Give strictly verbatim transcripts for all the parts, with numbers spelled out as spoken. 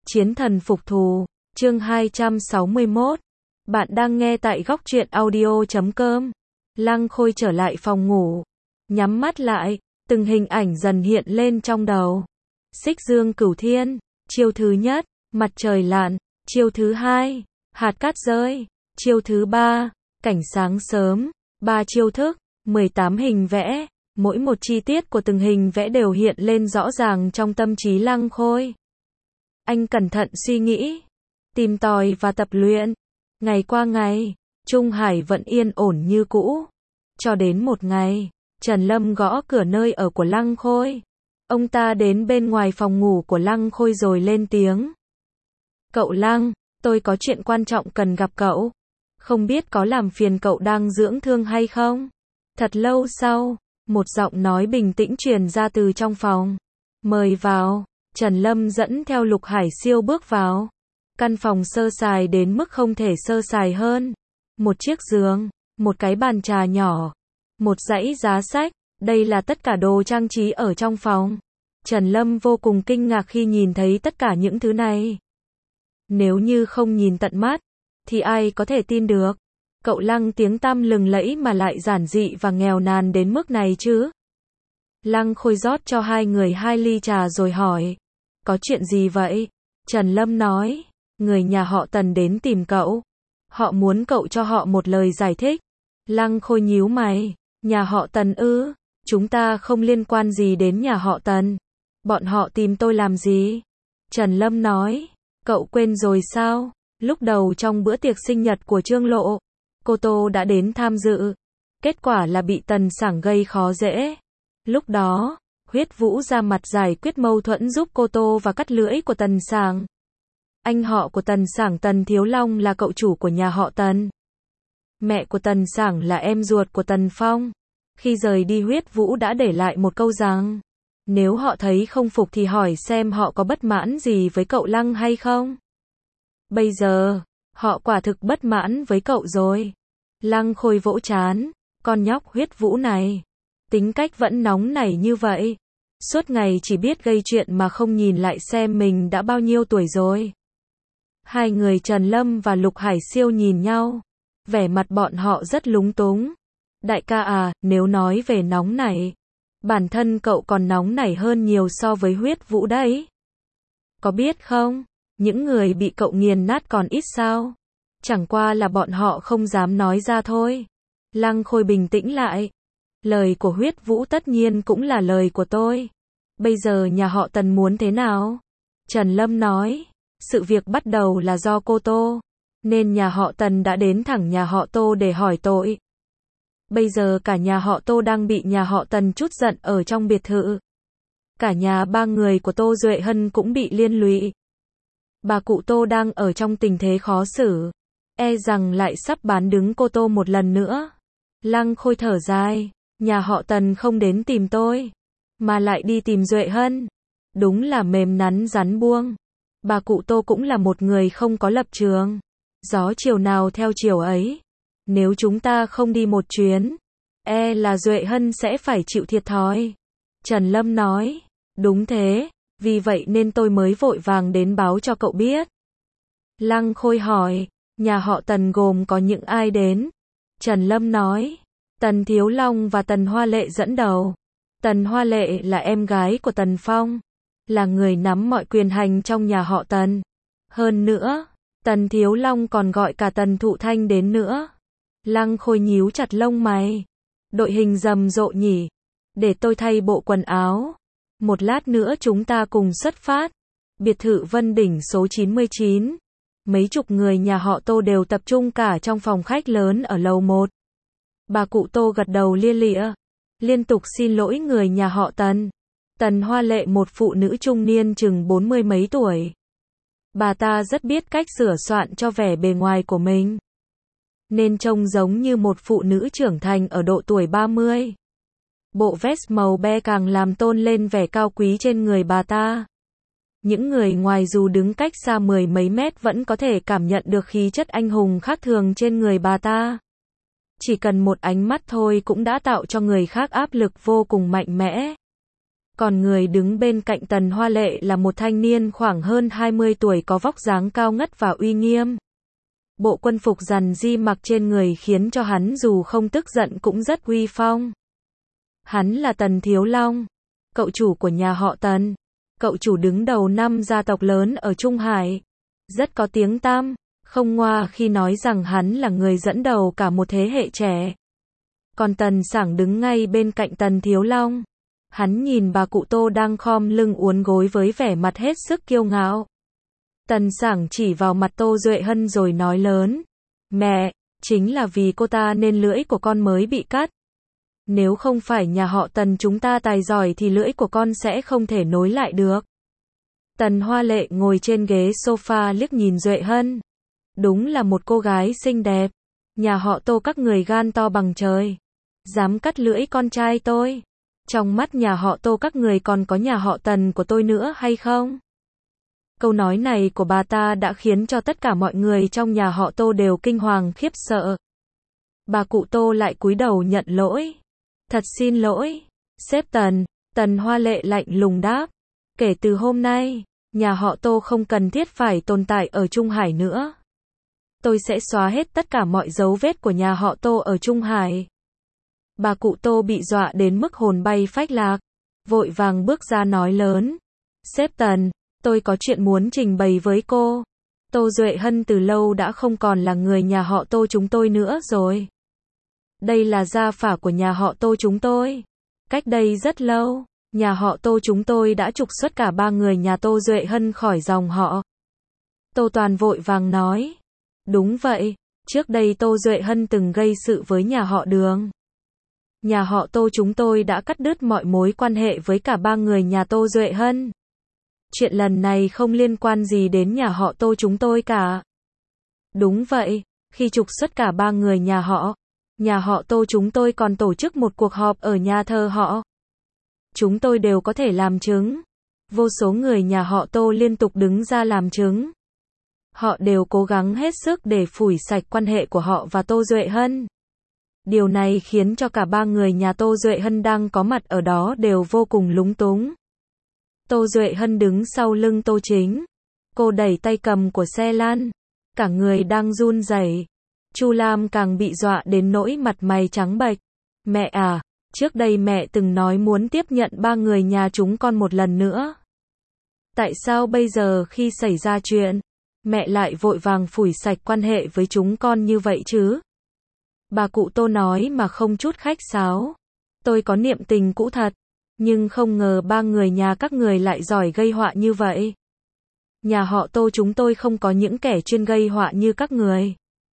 Chiến thần phục thù, chương hai trăm sáu mươi mốt. Bạn đang nghe tại góc truyện audio chấm com. Lăng Khôi trở lại phòng ngủ, nhắm mắt lại, từng hình ảnh dần hiện lên trong đầu. Xích dương cửu thiên, chiêu thứ nhất, mặt trời lặn, chiêu thứ hai, hạt cát rơi, chiêu thứ ba, cảnh sáng sớm, ba chiêu thức, mười tám hình vẽ, mỗi một chi tiết của từng hình vẽ đều hiện lên rõ ràng trong tâm trí Lăng Khôi. Anh cẩn thận suy nghĩ, tìm tòi và tập luyện. Ngày qua ngày, Trung Hải vẫn yên ổn như cũ. Cho đến một ngày, Trần Lâm gõ cửa nơi ở của Lăng Khôi. Ông ta đến bên ngoài phòng ngủ của Lăng Khôi rồi lên tiếng. Cậu Lăng, tôi có chuyện quan trọng cần gặp cậu. Không biết có làm phiền cậu đang dưỡng thương hay không? Thật lâu sau, một giọng nói bình tĩnh truyền ra từ trong phòng. Mời vào. Trần Lâm dẫn theo Lục Hải Siêu bước vào. Căn phòng sơ sài đến mức không thể sơ sài hơn. Một chiếc giường, một cái bàn trà nhỏ, một dãy giá sách, đây là tất cả đồ trang trí ở trong phòng. Trần Lâm vô cùng kinh ngạc khi nhìn thấy tất cả những thứ này. Nếu như không nhìn tận mắt, thì ai có thể tin được? Cậu Lăng tiếng tăm lừng lẫy mà lại giản dị và nghèo nàn đến mức này chứ? Lăng Khôi rót cho hai người hai ly trà rồi hỏi. Có chuyện gì vậy? Trần Lâm nói. Người nhà họ Tần đến tìm cậu. Họ muốn cậu cho họ một lời giải thích. Lăng Khôi nhíu mày. Nhà họ Tần ư? Chúng ta không liên quan gì đến nhà họ Tần. Bọn họ tìm tôi làm gì? Trần Lâm nói. Cậu quên rồi sao? Lúc đầu trong bữa tiệc sinh nhật của Trương Lộ, cô Tô đã đến tham dự. Kết quả là bị Tần Sảng gây khó dễ. Lúc đó, Huyết Vũ ra mặt giải quyết mâu thuẫn giúp cô Tô và cắt lưỡi của Tần Sảng. Anh họ của Tần Sảng Tần Thiếu Long là cậu chủ của nhà họ Tần. Mẹ của Tần Sảng là em ruột của Tần Phong. Khi rời đi Huyết Vũ đã để lại một câu rằng, nếu họ thấy không phục thì hỏi xem họ có bất mãn gì với cậu Lăng hay không. Bây giờ, họ quả thực bất mãn với cậu rồi. Lăng Khôi vỗ trán, con nhóc Huyết Vũ này, tính cách vẫn nóng nảy như vậy. Suốt ngày chỉ biết gây chuyện mà không nhìn lại xem mình đã bao nhiêu tuổi rồi. Hai người Trần Lâm và Lục Hải Siêu nhìn nhau. Vẻ mặt bọn họ rất lúng túng. Đại ca à, nếu nói về nóng nảy, bản thân cậu còn nóng nảy hơn nhiều so với Huyết Vũ đấy. Có biết không, những người bị cậu nghiền nát còn ít sao? Chẳng qua là bọn họ không dám nói ra thôi. Lăng Khôi bình tĩnh lại. Lời của Huyết Vũ tất nhiên cũng là lời của tôi. Bây giờ nhà họ Tần muốn thế nào? Trần Lâm nói. Sự việc bắt đầu là do cô Tô, nên nhà họ Tần đã đến thẳng nhà họ Tô để hỏi tội. Bây giờ cả nhà họ Tô đang bị nhà họ Tần trút giận ở trong biệt thự. Cả nhà ba người của Tô Duệ Hân cũng bị liên lụy. Bà cụ Tô đang ở trong tình thế khó xử, e rằng lại sắp bán đứng cô Tô một lần nữa. Lăng Khôi thở dài, nhà họ Tần không đến tìm tôi, mà lại đi tìm Duệ Hân. Đúng là mềm nắn rắn buông. Bà cụ Tô cũng là một người không có lập trường. Gió chiều nào theo chiều ấy. Nếu chúng ta không đi một chuyến, e là Duệ Hân sẽ phải chịu thiệt thòi. Trần Lâm nói. Đúng thế, vì vậy nên tôi mới vội vàng đến báo cho cậu biết. Lăng Khôi hỏi. Nhà họ Tần gồm có những ai đến? Trần Lâm nói. Tần Thiếu Long và Tần Hoa Lệ dẫn đầu. Tần Hoa Lệ là em gái của Tần Phong, là người nắm mọi quyền hành trong nhà họ Tần. Hơn nữa, Tần Thiếu Long còn gọi cả Tần Thụ Thanh đến nữa. Lăng Khôi nhíu chặt lông mày. Đội hình rầm rộ nhỉ. Để tôi thay bộ quần áo. Một lát nữa chúng ta cùng xuất phát. Biệt thự Vân Đỉnh số chín mươi chín. Mấy chục người nhà họ Tô đều tập trung cả trong phòng khách lớn ở lầu một. Bà cụ Tô gật đầu lia lịa, liên tục xin lỗi người nhà họ Tần. Tần Hoa Lệ một phụ nữ trung niên chừng bốn mươi mấy tuổi. Bà ta rất biết cách sửa soạn cho vẻ bề ngoài của mình, nên trông giống như một phụ nữ trưởng thành ở độ tuổi ba mươi. Bộ vest màu be càng làm tôn lên vẻ cao quý trên người bà ta. Những người ngoài dù đứng cách xa mười mấy mét vẫn có thể cảm nhận được khí chất anh hùng khác thường trên người bà ta. Chỉ cần một ánh mắt thôi cũng đã tạo cho người khác áp lực vô cùng mạnh mẽ. Còn người đứng bên cạnh Tần Hoa Lệ là một thanh niên khoảng hơn hai mươi tuổi có vóc dáng cao ngất và uy nghiêm. Bộ quân phục rằn ri mặc trên người khiến cho hắn dù không tức giận cũng rất uy phong. Hắn là Tần Thiếu Long, cậu chủ của nhà họ Tần. Cậu chủ đứng đầu năm gia tộc lớn ở Trung Hải. Rất có tiếng tăm, không ngoa khi nói rằng hắn là người dẫn đầu cả một thế hệ trẻ. Còn Tần Sảng đứng ngay bên cạnh Tần Thiếu Long. Hắn nhìn bà cụ Tô đang khom lưng uốn gối với vẻ mặt hết sức kiêu ngạo. Tần Sảng chỉ vào mặt Tô Duệ Hân rồi nói lớn. Mẹ, chính là vì cô ta nên lưỡi của con mới bị cắt. Nếu không phải nhà họ Tần chúng ta tài giỏi thì lưỡi của con sẽ không thể nối lại được. Tần Hoa Lệ ngồi trên ghế sofa liếc nhìn Duệ Hân. Đúng là một cô gái xinh đẹp. Nhà họ Tô các người gan to bằng trời. Dám cắt lưỡi con trai tôi. Trong mắt nhà họ Tô các người còn có nhà họ Tần của tôi nữa hay không? Câu nói này của bà ta đã khiến cho tất cả mọi người trong nhà họ Tô đều kinh hoàng khiếp sợ. Bà cụ Tô lại cúi đầu nhận lỗi. Thật xin lỗi, sếp Tần. Tần Hoa Lệ lạnh lùng đáp. Kể từ hôm nay, nhà họ Tô không cần thiết phải tồn tại ở Trung Hải nữa. Tôi sẽ xóa hết tất cả mọi dấu vết của nhà họ Tô ở Trung Hải. Bà cụ Tô bị dọa đến mức hồn bay phách lạc, vội vàng bước ra nói lớn. Sếp Tần, tôi có chuyện muốn trình bày với cô. Tô Duệ Hân từ lâu đã không còn là người nhà họ Tô chúng tôi nữa rồi. Đây là gia phả của nhà họ Tô chúng tôi. Cách đây rất lâu, nhà họ Tô chúng tôi đã trục xuất cả ba người nhà Tô Duệ Hân khỏi dòng họ. Tô Toàn vội vàng nói. Đúng vậy, trước đây Tô Duệ Hân từng gây sự với nhà họ Đường. Nhà họ Tô chúng tôi đã cắt đứt mọi mối quan hệ với cả ba người nhà Tô Duệ Hân. Chuyện lần này không liên quan gì đến nhà họ Tô chúng tôi cả. Đúng vậy, khi trục xuất cả ba người nhà họ, nhà họ Tô chúng tôi còn tổ chức một cuộc họp ở nhà thờ họ. Chúng tôi đều có thể làm chứng. Vô số người nhà họ Tô liên tục đứng ra làm chứng. Họ đều cố gắng hết sức để phủi sạch quan hệ của họ và Tô Duệ Hân. Điều này khiến cho cả ba người nhà Tô Duệ Hân đang có mặt ở đó đều vô cùng lúng túng. Tô Duệ Hân đứng sau lưng Tô Chính. Cô đẩy tay cầm của xe lăn. Cả người đang run rẩy. Chu Lam càng bị dọa đến nỗi mặt mày trắng bệch. Mẹ à, trước đây mẹ từng nói muốn tiếp nhận ba người nhà chúng con một lần nữa. Tại sao bây giờ khi xảy ra chuyện, mẹ lại vội vàng phủi sạch quan hệ với chúng con như vậy chứ? Bà cụ Tô nói mà không chút khách sáo. Tôi có niệm tình cũ thật, nhưng không ngờ ba người nhà các người lại giỏi gây họa như vậy. Nhà họ Tô chúng tôi không có những kẻ chuyên gây họa như các người.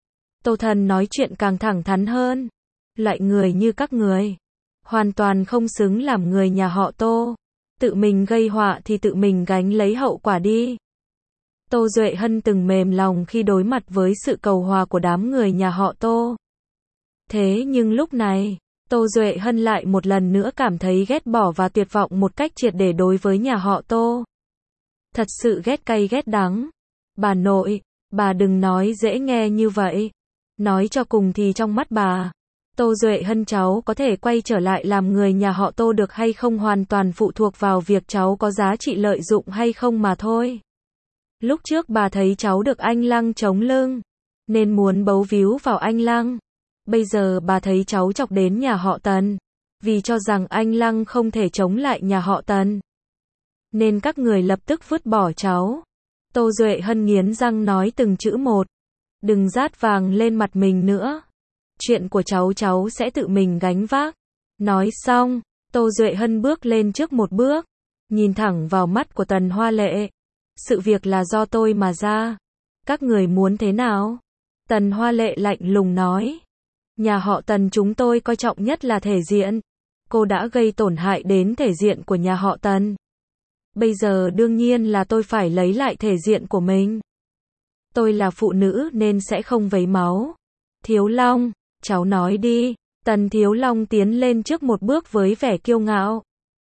Tô Thần nói chuyện càng thẳng thắn hơn. Loại người như các người, hoàn toàn không xứng làm người nhà họ Tô. Tự mình gây họa thì tự mình gánh lấy hậu quả đi. Tô Duệ Hân từng mềm lòng khi đối mặt với sự cầu hòa của đám người nhà họ Tô. Thế nhưng lúc này, Tô Duệ Hân lại một lần nữa cảm thấy ghét bỏ và tuyệt vọng một cách triệt để đối với nhà họ Tô. Thật sự ghét cay ghét đắng. Bà nội, bà đừng nói dễ nghe như vậy. Nói cho cùng thì trong mắt bà, Tô Duệ Hân cháu có thể quay trở lại làm người nhà họ Tô được hay không hoàn toàn phụ thuộc vào việc cháu có giá trị lợi dụng hay không mà thôi. Lúc trước bà thấy cháu được anh Lăng chống lưng, nên muốn bấu víu vào anh Lăng. Bây giờ bà thấy cháu chọc đến nhà họ Tần, vì cho rằng anh Lăng không thể chống lại nhà họ Tần, nên các người lập tức vứt bỏ cháu. Tô Duệ Hân nghiến răng nói từng chữ một. Đừng rát vàng lên mặt mình nữa. Chuyện của cháu cháu sẽ tự mình gánh vác. Nói xong, Tô Duệ Hân bước lên trước một bước, nhìn thẳng vào mắt của Tần Hoa Lệ. Sự việc là do tôi mà ra. Các người muốn thế nào? Tần Hoa Lệ lạnh lùng nói. Nhà họ Tần chúng tôi coi trọng nhất là thể diện. Cô đã gây tổn hại đến thể diện của nhà họ Tần. Bây giờ đương nhiên là tôi phải lấy lại thể diện của mình. Tôi là phụ nữ nên sẽ không vấy máu. Thiếu Long, cháu nói đi. Tần Thiếu Long tiến lên trước một bước với vẻ kiêu ngạo.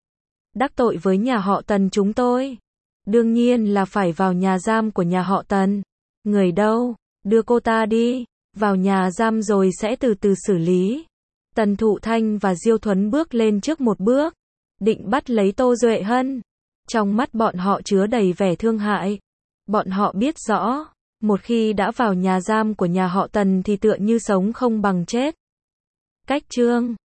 Đắc tội với nhà họ Tần chúng tôi, đương nhiên là phải vào nhà giam của nhà họ Tần. Người đâu? Đưa cô ta đi. Vào nhà giam rồi sẽ từ từ xử lý. Tần Thụ Thanh và Diêu Thuấn bước lên trước một bước, định bắt lấy Tô Duệ Hân. Trong mắt bọn họ chứa đầy vẻ thương hại. Bọn họ biết rõ, một khi đã vào nhà giam của nhà họ Tần thì tựa như sống không bằng chết. Cách chương